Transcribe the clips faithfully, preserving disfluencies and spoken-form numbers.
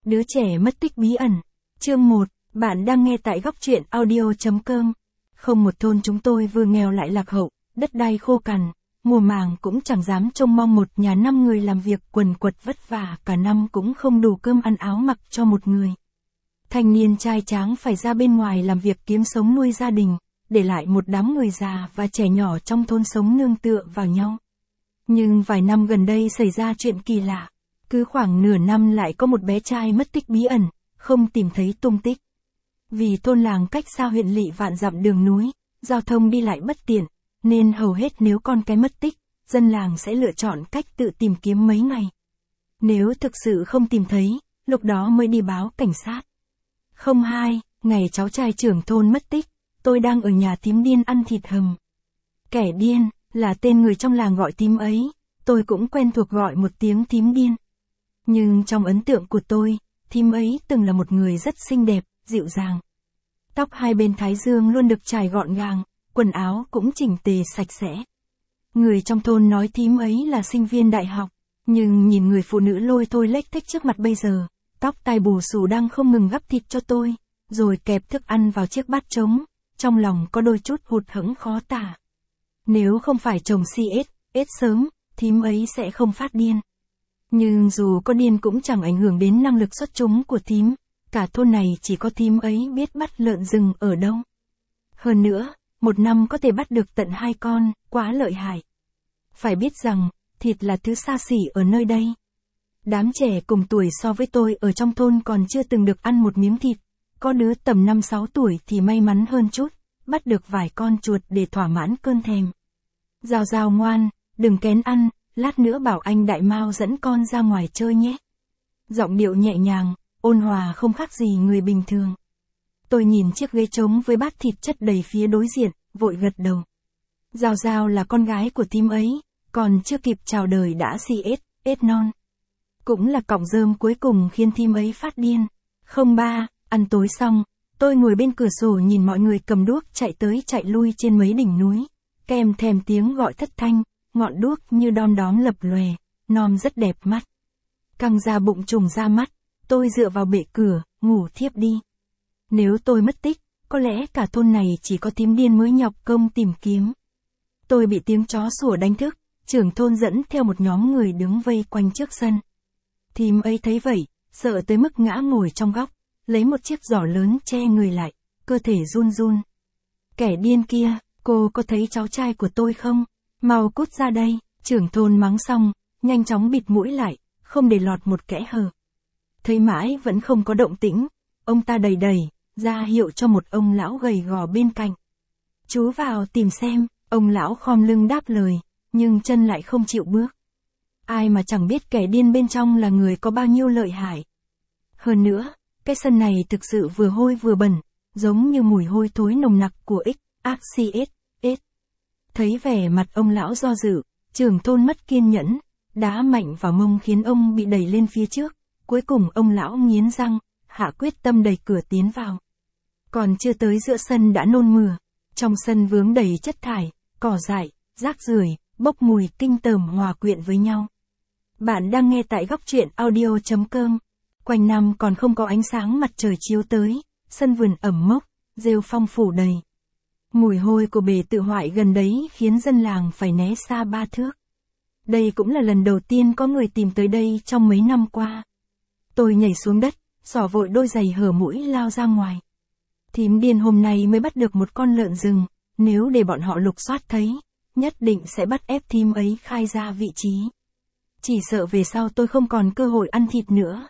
Đứa trẻ mất tích bí ẩn. Chương một, bạn đang nghe tại góc truyện audio chấm com. Không một thôn chúng tôi vừa nghèo lại lạc hậu, đất đai khô cằn, mùa màng cũng chẳng dám trông mong một nhà năm người làm việc quần quật vất vả cả năm cũng không đủ cơm ăn áo mặc cho một người. Thanh niên trai tráng phải ra bên ngoài làm việc kiếm sống nuôi gia đình, để lại một đám người già và trẻ nhỏ trong thôn sống nương tựa vào nhau. Nhưng vài năm gần đây xảy ra chuyện kỳ lạ. Cứ khoảng nửa năm lại có một bé trai mất tích bí ẩn, không tìm thấy tung tích. Vì thôn làng cách xa huyện lỵ vạn dặm đường núi, giao thông đi lại bất tiện, nên hầu hết nếu con cái mất tích, dân làng sẽ lựa chọn cách tự tìm kiếm mấy ngày. Nếu thực sự không tìm thấy, lúc đó mới đi báo cảnh sát. Không hai, ngày cháu trai trưởng thôn mất tích, tôi đang ở nhà thím điên ăn thịt hầm. Kẻ điên, là tên người trong làng gọi thím ấy, tôi cũng quen thuộc gọi một tiếng thím điên. Nhưng trong ấn tượng của tôi, thím ấy từng là một người rất xinh đẹp, dịu dàng. Tóc hai bên thái dương luôn được chải gọn gàng, quần áo cũng chỉnh tề sạch sẽ. Người trong thôn nói thím ấy là sinh viên đại học, nhưng nhìn người phụ nữ lôi thôi lếch thếch trước mặt bây giờ, tóc tai bù xù đang không ngừng gắp thịt cho tôi, rồi kẹp thức ăn vào chiếc bát trống, trong lòng có đôi chút hụt hẫng khó tả. Nếu không phải chồng si ết, ết sớm, thím ấy sẽ không phát điên. Nhưng dù có điên cũng chẳng ảnh hưởng đến năng lực xuất chúng của thím, cả thôn này chỉ có thím ấy biết bắt lợn rừng ở đâu. Hơn nữa, một năm có thể bắt được tận hai con, quá lợi hại. Phải biết rằng, thịt là thứ xa xỉ ở nơi đây. Đám trẻ cùng tuổi so với tôi ở trong thôn còn chưa từng được ăn một miếng thịt, có đứa tầm năm sáu tuổi thì may mắn hơn chút, bắt được vài con chuột để thỏa mãn cơn thèm. Giao Giao ngoan, đừng kén ăn, lát nữa bảo anh Đại Mao dẫn con ra ngoài chơi nhé. Giọng điệu nhẹ nhàng, ôn hòa không khác gì người bình thường. Tôi nhìn chiếc ghế trống với bát thịt chất đầy phía đối diện, vội gật đầu. Giao Giao là con gái của thím ấy, còn chưa kịp chào đời đã si ết, ết non. Cũng là cọng rơm cuối cùng khiến thím ấy phát điên. Không ba, ăn tối xong, tôi ngồi bên cửa sổ nhìn mọi người cầm đuốc chạy tới chạy lui trên mấy đỉnh núi, kèm thèm tiếng gọi thất thanh, ngọn đuốc như đom đóm lập lòe, nom rất đẹp mắt. Căng ra bụng trùng ra mắt, tôi dựa vào bệ cửa, ngủ thiếp đi. Nếu tôi mất tích, có lẽ cả thôn này chỉ có thím điên mới nhọc công tìm kiếm. Tôi bị tiếng chó sủa đánh thức, trưởng thôn dẫn theo một nhóm người đứng vây quanh trước sân. Thím ấy thấy vậy, sợ tới mức ngã ngồi trong góc, lấy một chiếc giỏ lớn che người lại, cơ thể run run. Kẻ điên kia, cô có thấy cháu trai của tôi không? Mau cút ra đây, trưởng thôn mắng xong, nhanh chóng bịt mũi lại, không để lọt một kẽ hở. Thấy mãi vẫn không có động tĩnh, ông ta đầy đầy, ra hiệu cho một ông lão gầy gò bên cạnh. Chú vào tìm xem, ông lão khom lưng đáp lời, nhưng chân lại không chịu bước. Ai mà chẳng biết kẻ điên bên trong là người có bao nhiêu lợi hại. Hơn nữa, cái sân này thực sự vừa hôi vừa bẩn, giống như mùi hôi thối nồng nặc của ích, ác si ết, ết. Thấy vẻ mặt ông lão do dự, trưởng thôn mất kiên nhẫn, đá mạnh vào mông khiến ông bị đẩy lên phía trước, cuối cùng ông lão nghiến răng, hạ quyết tâm đẩy cửa tiến vào. Còn chưa tới giữa sân đã nôn mửa, trong sân vướng đầy chất thải, cỏ dại, rác rưởi, bốc mùi kinh tởm hòa quyện với nhau. Bạn đang nghe tại góc truyện audio chấm com. Quanh năm còn không có ánh sáng mặt trời chiếu tới, sân vườn ẩm mốc, rêu phong phủ đầy. Mùi hôi của bề tự hoại gần đấy khiến dân làng phải né xa ba thước. Đây cũng là lần đầu tiên có người tìm tới đây trong mấy năm qua. Tôi nhảy xuống đất, xỏ vội đôi giày hở mũi lao ra ngoài. Thím điên hôm nay mới bắt được một con lợn rừng, nếu để bọn họ lục soát thấy, nhất định sẽ bắt ép thím ấy khai ra vị trí. Chỉ sợ về sau tôi không còn cơ hội ăn thịt nữa.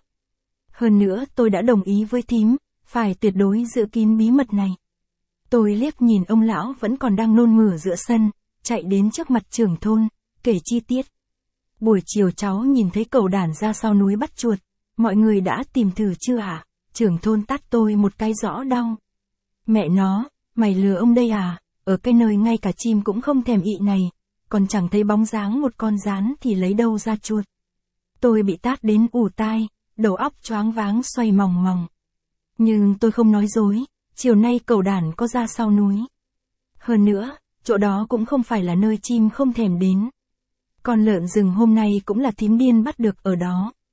Hơn nữa tôi đã đồng ý với thím, phải tuyệt đối giữ kín bí mật này. Tôi liếc nhìn ông lão vẫn còn đang nôn mửa giữa sân, chạy đến trước mặt trưởng thôn, kể chi tiết. Buổi chiều cháu nhìn thấy cẩu đản ra sau núi bắt chuột, mọi người đã tìm thử chưa hả? Trưởng thôn tát tôi một cái rõ đau. Mẹ nó, mày lừa ông đây à? Ở cái nơi ngay cả chim cũng không thèm ị này, còn chẳng thấy bóng dáng một con gián thì lấy đâu ra chuột. Tôi bị tát đến ù tai, đầu óc choáng váng xoay mòng mòng. Nhưng tôi không nói dối, chiều nay cẩu đản có ra sau núi. Hơn nữa, chỗ đó cũng không phải là nơi chim không thèm đến. Con lợn rừng hôm nay cũng là thím điên bắt được ở đó.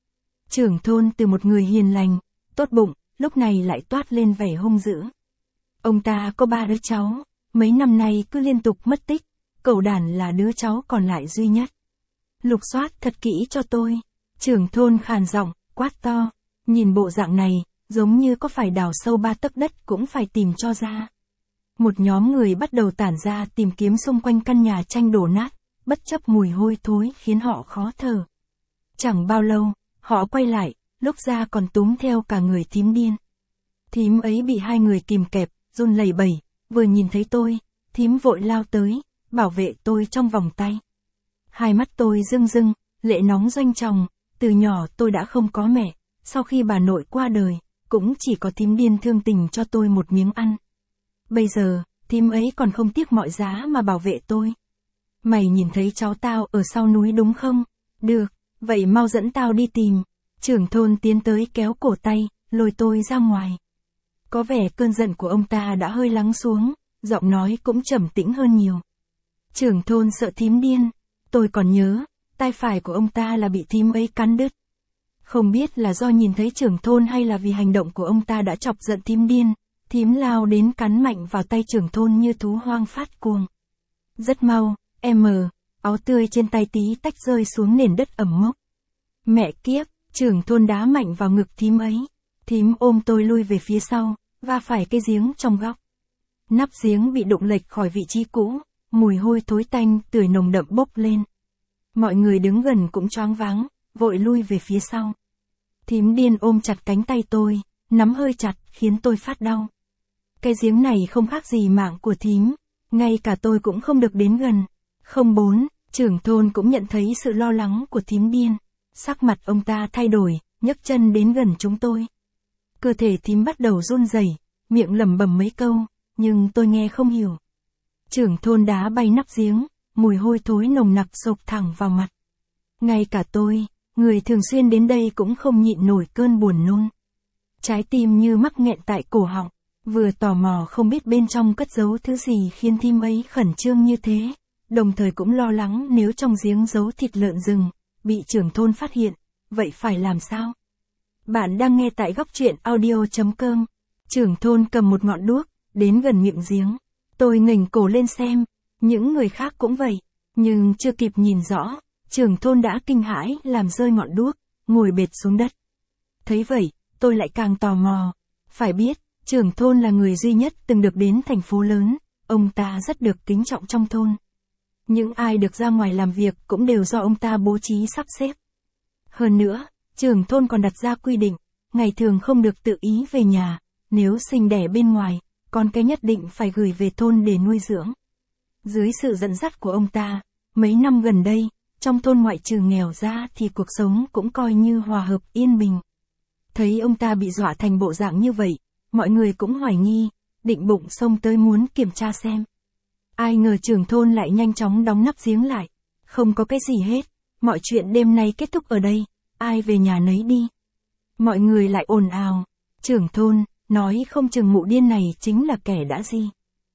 Trưởng thôn từ một người hiền lành, tốt bụng, lúc này lại toát lên vẻ hung dữ. Ông ta có ba đứa cháu, mấy năm nay cứ liên tục mất tích, cậu đản là đứa cháu còn lại duy nhất. Lục soát thật kỹ cho tôi. Trưởng thôn khàn giọng, quát to, nhìn bộ dạng này, giống như có phải đào sâu ba tấc đất cũng phải tìm cho ra. Một nhóm người bắt đầu tản ra tìm kiếm xung quanh căn nhà tranh đổ nát, bất chấp mùi hôi thối khiến họ khó thở. Chẳng bao lâu, họ quay lại, lúc ra còn túm theo cả người thím điên. Thím ấy bị hai người kìm kẹp, run lẩy bẩy, vừa nhìn thấy tôi, thím vội lao tới, bảo vệ tôi trong vòng tay. Hai mắt tôi rưng rưng, lệ nóng doanh tròng, từ nhỏ tôi đã không có mẹ, sau khi bà nội qua đời, cũng chỉ có thím điên thương tình cho tôi một miếng ăn. Bây giờ, thím ấy còn không tiếc mọi giá mà bảo vệ tôi. Mày nhìn thấy cháu tao ở sau núi đúng không? Được, vậy mau dẫn tao đi tìm. Trưởng thôn tiến tới kéo cổ tay, lôi tôi ra ngoài. Có vẻ cơn giận của ông ta đã hơi lắng xuống, giọng nói cũng trầm tĩnh hơn nhiều. Trưởng thôn sợ thím điên, tôi còn nhớ, tay phải của ông ta là bị thím ấy cắn đứt. Không biết là do nhìn thấy trưởng thôn hay là vì hành động của ông ta đã chọc giận thím điên, thím lao đến cắn mạnh vào tay trưởng thôn như thú hoang phát cuồng. Rất mau, em mờ, áo tươi trên tay tí tách rơi xuống nền đất ẩm mốc. Mẹ kiếp, trưởng thôn đá mạnh vào ngực thím ấy. Thím ôm tôi lui về phía sau, va phải cái giếng trong góc. Nắp giếng bị đụng lệch khỏi vị trí cũ, mùi hôi thối tanh tưởi nồng đậm bốc lên. Mọi người đứng gần cũng choáng váng, vội lui về phía sau. Thím điên ôm chặt cánh tay tôi, nắm hơi chặt khiến tôi phát đau. Cái giếng này không khác gì mạng của thím, ngay cả tôi cũng không được đến gần. Không bốn, trưởng thôn cũng nhận thấy sự lo lắng của thím điên. Sắc mặt ông ta thay đổi, nhấc chân đến gần chúng tôi. Cơ thể thím bắt đầu run rẩy, miệng lẩm bẩm mấy câu, nhưng tôi nghe không hiểu. Trưởng thôn đá bay nắp giếng, mùi hôi thối nồng nặc xộc thẳng vào mặt. Ngay cả tôi, người thường xuyên đến đây cũng không nhịn nổi cơn buồn nôn. Trái tim như mắc nghẹn tại cổ họng, vừa tò mò không biết bên trong cất giấu thứ gì khiến thím ấy khẩn trương như thế, đồng thời cũng lo lắng nếu trong giếng giấu thịt lợn rừng, bị trưởng thôn phát hiện, vậy phải làm sao? Bạn đang nghe tại góc truyện audio chấm com. Trưởng thôn cầm một ngọn đuốc, đến gần miệng giếng. Tôi nghềnh cổ lên xem, những người khác cũng vậy, nhưng chưa kịp nhìn rõ, trưởng thôn đã kinh hãi làm rơi ngọn đuốc, ngồi bệt xuống đất. Thấy vậy, tôi lại càng tò mò. Phải biết, trưởng thôn là người duy nhất từng được đến thành phố lớn, ông ta rất được kính trọng trong thôn. Những ai được ra ngoài làm việc cũng đều do ông ta bố trí sắp xếp. Hơn nữa, trưởng thôn còn đặt ra quy định, ngày thường không được tự ý về nhà, nếu sinh đẻ bên ngoài, con cái nhất định phải gửi về thôn để nuôi dưỡng. Dưới sự dẫn dắt của ông ta, mấy năm gần đây, trong thôn ngoại trừ nghèo ra thì cuộc sống cũng coi như hòa hợp yên bình. Thấy ông ta bị dọa thành bộ dạng như vậy, mọi người cũng hoài nghi, định bụng xông tới muốn kiểm tra xem. Ai ngờ trưởng thôn lại nhanh chóng đóng nắp giếng lại. Không có cái gì hết, mọi chuyện đêm nay kết thúc ở đây, ai về nhà nấy đi. Mọi người lại ồn ào, trưởng thôn, nói không chừng mụ điên này chính là kẻ đã gì.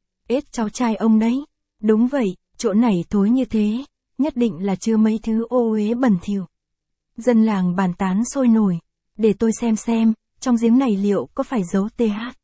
Ết cháu trai ông đấy. Đúng vậy, chỗ này thối như thế, nhất định là chứa mấy thứ ô uế bẩn thỉu. Dân làng bàn tán sôi nổi, để tôi xem xem, trong giếng này liệu có phải dấu tê hát.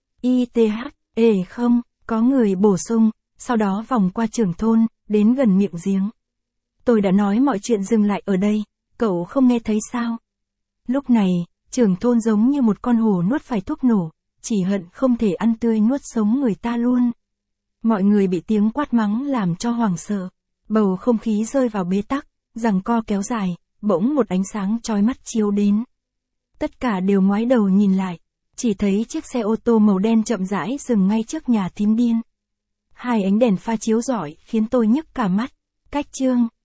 i tê hát, ê không, có người bổ sung, sau đó vòng qua trưởng thôn, đến gần miệng giếng. Tôi đã nói mọi chuyện dừng lại ở đây, cậu không nghe thấy sao? Lúc này, trưởng thôn giống như một con hổ nuốt phải thuốc nổ, chỉ hận không thể ăn tươi nuốt sống người ta luôn. Mọi người bị tiếng quát mắng làm cho hoảng sợ, bầu không khí rơi vào bế tắc, giằng co kéo dài, bỗng một ánh sáng chói mắt chiếu đến. Tất cả đều ngoái đầu nhìn lại, chỉ thấy chiếc xe ô tô màu đen chậm rãi dừng ngay trước nhà thím điên. Hai ánh đèn pha chiếu rọi khiến tôi nhức cả mắt. Cách chương